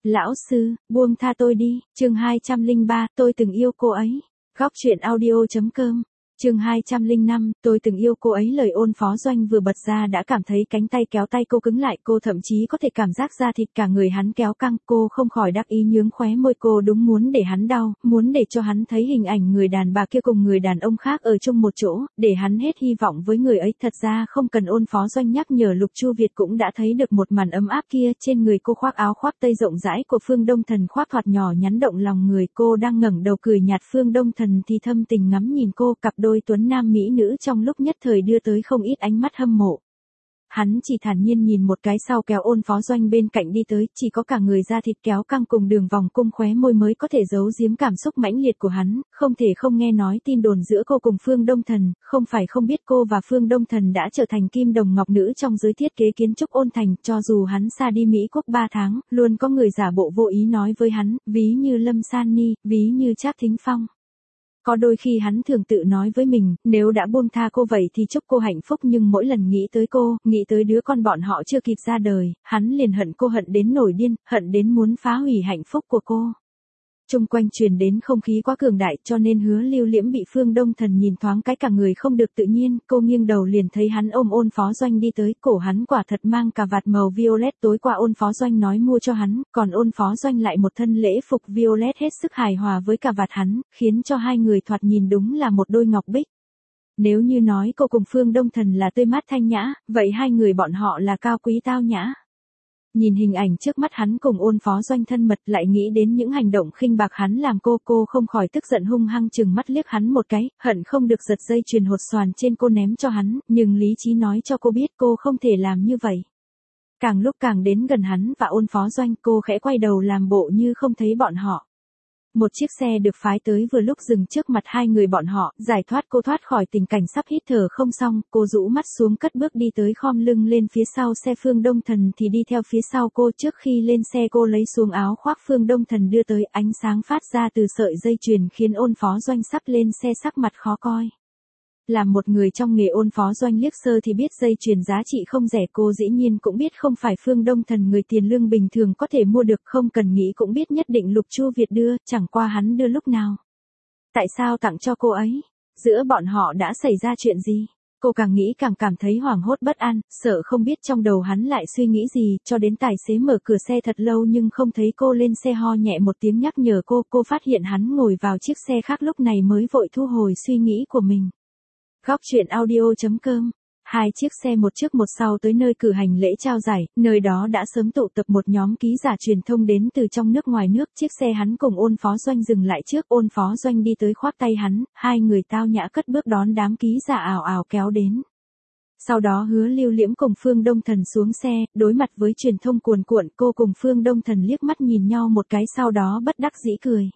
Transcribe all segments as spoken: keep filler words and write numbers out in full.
Lão sư, buông tha tôi đi, chương hai trăm lẻ ba, tôi từng yêu cô ấy. Góc truyện audio.com, chương hai trăm lẻ năm, tôi từng yêu cô ấy. Lời Ôn Phó Doanh vừa bật ra đã cảm thấy cánh tay kéo tay cô cứng lại, cô thậm chí có thể cảm giác da thịt cả người hắn kéo căng, cô không khỏi đắc ý nhướng khóe môi, cô đúng muốn để hắn đau, muốn để cho hắn thấy hình ảnh người đàn bà kia cùng người đàn ông khác ở chung một chỗ, để hắn hết hy vọng với người ấy. Thật ra không cần Ôn Phó Doanh nhắc nhở, Lục Chu Việt cũng đã thấy được một màn ấm áp kia. Trên người cô khoác áo khoác tây rộng rãi của Phương Đông Thần, khoác thoạt nhỏ nhắn động lòng người. Cô đang ngẩng đầu cười nhạt, Phương Đông Thần thì thâm tình ngắm nhìn cô, cặp đôi tuấn nam mỹ nữ trong lúc nhất thời đưa tới không ít ánh mắt hâm mộ. Hắn chỉ thản nhiên nhìn một cái sau kéo Ôn Phó Doanh bên cạnh đi tới, chỉ có cả người da thịt kéo căng cùng đường vòng cung khóe môi mới có thể giấu giếm cảm xúc mãnh liệt của hắn. Không thể không nghe nói tin đồn giữa cô cùng Phương Đông Thần, không phải không biết cô và Phương Đông Thần đã trở thành kim đồng ngọc nữ trong giới thiết kế kiến trúc Ôn Thành. Cho dù hắn xa đi Mỹ Quốc ba tháng, luôn có người giả bộ vô ý nói với hắn, ví như Lâm San Ni, ví như Trác Thính Phong. Có đôi khi hắn thường tự nói với mình, nếu đã buông tha cô vậy thì chúc cô hạnh phúc, nhưng mỗi lần nghĩ tới cô, nghĩ tới đứa con bọn họ chưa kịp ra đời, hắn liền hận cô, hận đến nổi điên, hận đến muốn phá hủy hạnh phúc của cô. Trung quanh truyền đến không khí quá cường đại, cho nên Hứa Lưu Liễm bị Phương Đông Thần nhìn thoáng cái cả người không được tự nhiên, cô nghiêng đầu liền thấy hắn ôm Ôn Phó Doanh đi tới, cổ hắn quả thật mang cà vạt màu violet, tối qua Ôn Phó Doanh nói mua cho hắn, còn Ôn Phó Doanh lại một thân lễ phục violet hết sức hài hòa với cà vạt hắn, khiến cho hai người thoạt nhìn đúng là một đôi ngọc bích. Nếu như nói cô cùng Phương Đông Thần là tươi mát thanh nhã, vậy hai người bọn họ là cao quý tao nhã. Nhìn hình ảnh trước mắt hắn cùng Ôn Phó Doanh thân mật, lại nghĩ đến những hành động khinh bạc hắn làm cô, cô không khỏi tức giận hung hăng chừng mắt liếc hắn một cái, hận không được giật dây chuyền hột xoàn trên cô ném cho hắn, nhưng lý trí nói cho cô biết cô không thể làm như vậy. Càng lúc càng đến gần hắn và Ôn Phó Doanh, cô khẽ quay đầu làm bộ như không thấy bọn họ. Một chiếc xe được phái tới vừa lúc dừng trước mặt hai người bọn họ, giải thoát cô thoát khỏi tình cảnh sắp hít thở không xong, cô rũ mắt xuống cất bước đi tới, khom lưng lên phía sau xe. Phương Đông Thần thì đi theo phía sau cô. Trước khi lên xe cô lấy xuống áo khoác Phương Đông Thần đưa tới, ánh sáng phát ra từ sợi dây chuyền khiến Ôn Phó Doanh sắp lên xe sắc mặt khó coi. Làm một người trong nghề, Ôn Phó Doanh liếc sơ thì biết dây chuyền giá trị không rẻ, cô dĩ nhiên cũng biết không phải Phương Đông Thần người tiền lương bình thường có thể mua được, không cần nghĩ cũng biết nhất định Lục Chu Việt đưa, chẳng qua hắn đưa lúc nào. Tại sao tặng cho cô ấy? Giữa bọn họ đã xảy ra chuyện gì? Cô càng nghĩ càng cảm thấy hoảng hốt bất an, sợ không biết trong đầu hắn lại suy nghĩ gì, cho đến tài xế mở cửa xe thật lâu nhưng không thấy cô lên xe, ho nhẹ một tiếng nhắc nhở cô, cô phát hiện hắn ngồi vào chiếc xe khác, lúc này mới vội thu hồi suy nghĩ của mình. Góc truyện audio.com, hai chiếc xe một trước một sau tới nơi cử hành lễ trao giải, nơi đó đã sớm tụ tập một nhóm ký giả truyền thông đến từ trong nước ngoài nước. Chiếc xe hắn cùng Ôn Phó Doanh dừng lại trước, Ôn Phó Doanh đi tới khoác tay hắn, hai người tao nhã cất bước đón đám ký giả ào ào kéo đến. Sau đó Hứa Lưu Liễm cùng Phương Đông Thần xuống xe, đối mặt với truyền thông cuồn cuộn, cô cùng Phương Đông Thần liếc mắt nhìn nhau một cái, sau đó bất đắc dĩ cười.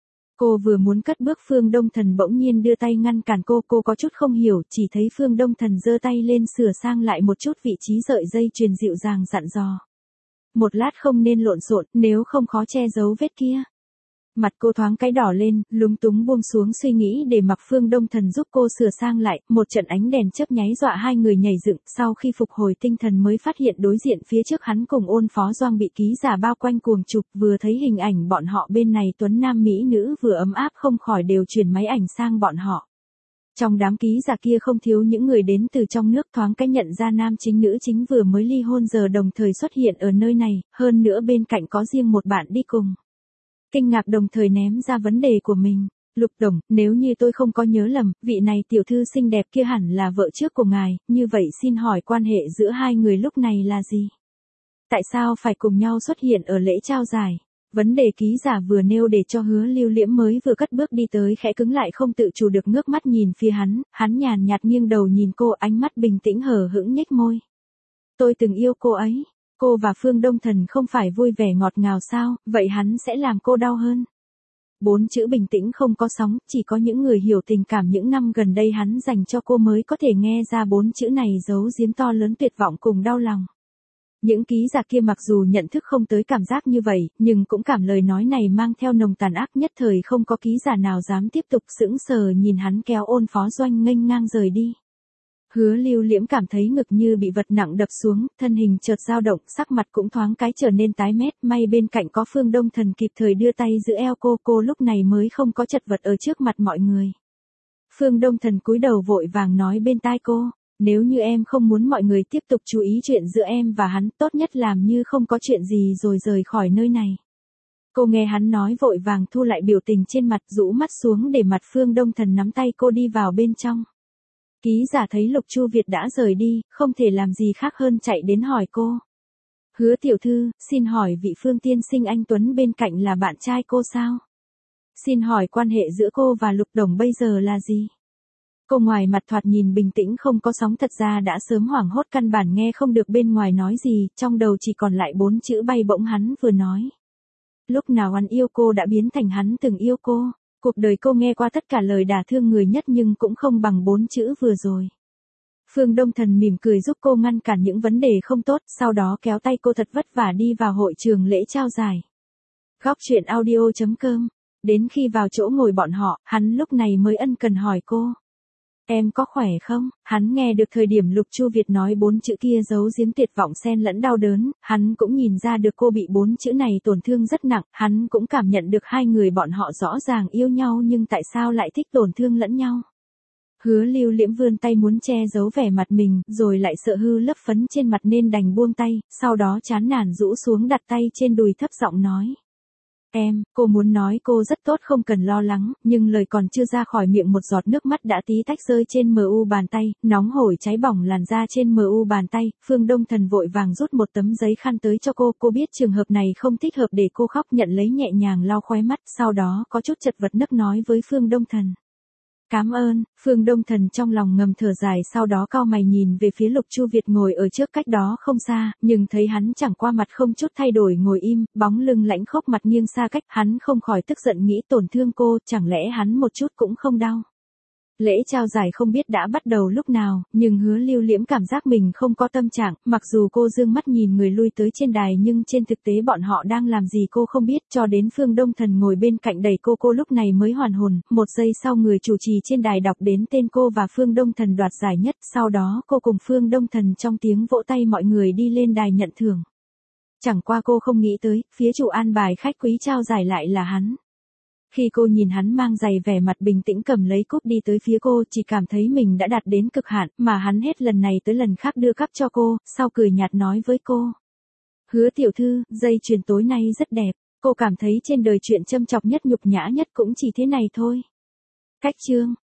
Cô vừa muốn cất bước, Phương Đông Thần bỗng nhiên đưa tay ngăn cản cô, cô có chút không hiểu, chỉ thấy Phương Đông Thần giơ tay lên sửa sang lại một chút vị trí sợi dây chuyền, dịu dàng dặn dò. Một lát không nên lộn xộn, nếu không khó che giấu vết kia. Mặt cô thoáng cái đỏ lên, lúng túng buông xuống suy nghĩ để mặc Phương Đông Thần giúp cô sửa sang lại, một trận ánh đèn chớp nháy dọa hai người nhảy dựng, sau khi phục hồi tinh thần mới phát hiện đối diện phía trước hắn cùng Ôn Phó Doanh bị ký giả bao quanh cuồng chụp, vừa thấy hình ảnh bọn họ bên này tuấn nam mỹ nữ vừa ấm áp không khỏi đều chuyển máy ảnh sang bọn họ. Trong đám ký giả kia không thiếu những người đến từ trong nước, thoáng cái nhận ra nam chính nữ chính vừa mới ly hôn giờ đồng thời xuất hiện ở nơi này, hơn nữa bên cạnh có riêng một bạn đi cùng. Kinh ngạc đồng thời ném ra vấn đề của mình. Lục Tổng, nếu như tôi không có nhớ lầm, vị này tiểu thư xinh đẹp kia hẳn là vợ trước của ngài, như vậy xin hỏi quan hệ giữa hai người lúc này là gì? Tại sao phải cùng nhau xuất hiện ở lễ trao giải? Vấn đề ký giả vừa nêu để cho Hứa Lưu Liễm mới vừa cất bước đi tới khẽ cứng lại, không tự chủ được ngước mắt nhìn phía hắn, hắn nhàn nhạt nghiêng đầu nhìn cô, ánh mắt bình tĩnh hờ hững nhếch môi. Tôi từng yêu cô ấy. Cô và Phương Đông Thần không phải vui vẻ ngọt ngào sao, vậy hắn sẽ làm cô đau hơn. Bốn chữ bình tĩnh không có sóng, chỉ có những người hiểu tình cảm những năm gần đây hắn dành cho cô mới có thể nghe ra bốn chữ này giấu giếm to lớn tuyệt vọng cùng đau lòng. Những ký giả kia mặc dù nhận thức không tới cảm giác như vậy, nhưng cũng cảm lời nói này mang theo nồng tàn ác, nhất thời không có ký giả nào dám tiếp tục, sững sờ nhìn hắn kéo Ôn Phó Doanh nghênh ngang rời đi. Hứa Lưu Liễm cảm thấy ngực như bị vật nặng đập xuống, thân hình chợt dao động, sắc mặt cũng thoáng cái trở nên tái mét, may bên cạnh có Phương Đông Thần kịp thời đưa tay giữ eo cô, cô lúc này mới không có chật vật ở trước mặt mọi người. Phương Đông Thần cúi đầu vội vàng nói bên tai cô, nếu như em không muốn mọi người tiếp tục chú ý chuyện giữa em và hắn, tốt nhất làm như không có chuyện gì rồi rời khỏi nơi này. Cô nghe hắn nói vội vàng thu lại biểu tình trên mặt, rũ mắt xuống để mặt Phương Đông Thần nắm tay cô đi vào bên trong. Ký giả thấy Lục Chu Việt đã rời đi, không thể làm gì khác hơn chạy đến hỏi cô. Hứa tiểu thư, xin hỏi vị Phương tiên sinh anh Tuấn bên cạnh là bạn trai cô sao? Xin hỏi quan hệ giữa cô và Lục Đồng bây giờ là gì? Cô ngoài mặt thoạt nhìn bình tĩnh không có sóng, thật ra đã sớm hoảng hốt, căn bản nghe không được bên ngoài nói gì, trong đầu chỉ còn lại bốn chữ bay bổng hắn vừa nói. Lúc nào hắn yêu cô đã biến thành hắn từng yêu cô. Cuộc đời cô nghe qua tất cả lời đả thương người nhất nhưng cũng không bằng bốn chữ vừa rồi. Phương Đông Thần mỉm cười giúp cô ngăn cản những vấn đề không tốt, sau đó kéo tay cô thật vất vả đi vào hội trường lễ trao giải. Góc truyện audio chấm com. Đến khi vào chỗ ngồi bọn họ, hắn lúc này mới ân cần hỏi cô. Em có khỏe không? Hắn nghe được thời điểm Lục Chu Việt nói bốn chữ kia giấu giếm tuyệt vọng xen lẫn đau đớn, hắn cũng nhìn ra được cô bị bốn chữ này tổn thương rất nặng, hắn cũng cảm nhận được hai người bọn họ rõ ràng yêu nhau nhưng tại sao lại thích tổn thương lẫn nhau. Hứa Lưu Liễm vươn tay muốn che giấu vẻ mặt mình, rồi lại sợ hư lấp phấn trên mặt nên đành buông tay, sau đó chán nản rũ xuống đặt tay trên đùi thấp giọng nói. Em, cô muốn nói cô rất tốt không cần lo lắng, nhưng lời còn chưa ra khỏi miệng một giọt nước mắt đã tí tách rơi trên mờ u bàn tay, nóng hổi cháy bỏng làn da trên mờ u bàn tay. Phương Đông Thần vội vàng rút một tấm giấy khăn tới cho cô, cô biết trường hợp này không thích hợp để cô khóc, nhận lấy nhẹ nhàng lau khóe mắt, sau đó có chút chật vật nức nói với Phương Đông Thần. Cảm ơn. Phương Đông Thần trong lòng ngầm thở dài, sau đó cau mày nhìn về phía Lục Chu Việt ngồi ở trước cách đó không xa, nhưng thấy hắn chẳng qua mặt không chút thay đổi ngồi im, bóng lưng lãnh khốc, mặt nghiêng xa cách, hắn không khỏi tức giận nghĩ tổn thương cô, chẳng lẽ hắn một chút cũng không đau. Lễ trao giải không biết đã bắt đầu lúc nào, nhưng Hứa Lưu Liễm cảm giác mình không có tâm trạng, mặc dù cô dương mắt nhìn người lui tới trên đài nhưng trên thực tế bọn họ đang làm gì cô không biết, cho đến Phương Đông Thần ngồi bên cạnh đẩy cô, cô lúc này mới hoàn hồn, một giây sau người chủ trì trên đài đọc đến tên cô và Phương Đông Thần đoạt giải nhất, sau đó cô cùng Phương Đông Thần trong tiếng vỗ tay mọi người đi lên đài nhận thưởng. Chẳng qua cô không nghĩ tới, phía chủ an bài khách quý trao giải lại là hắn. Khi cô nhìn hắn mang giày vẻ mặt bình tĩnh cầm lấy cúp đi tới phía cô, chỉ cảm thấy mình đã đạt đến cực hạn, mà hắn hết lần này tới lần khác đưa cắp cho cô, sau cười nhạt nói với cô. Hứa tiểu thư, dây chuyền tối nay rất đẹp, cô cảm thấy trên đời chuyện châm chọc nhất nhục nhã nhất cũng chỉ thế này thôi. Cách chương.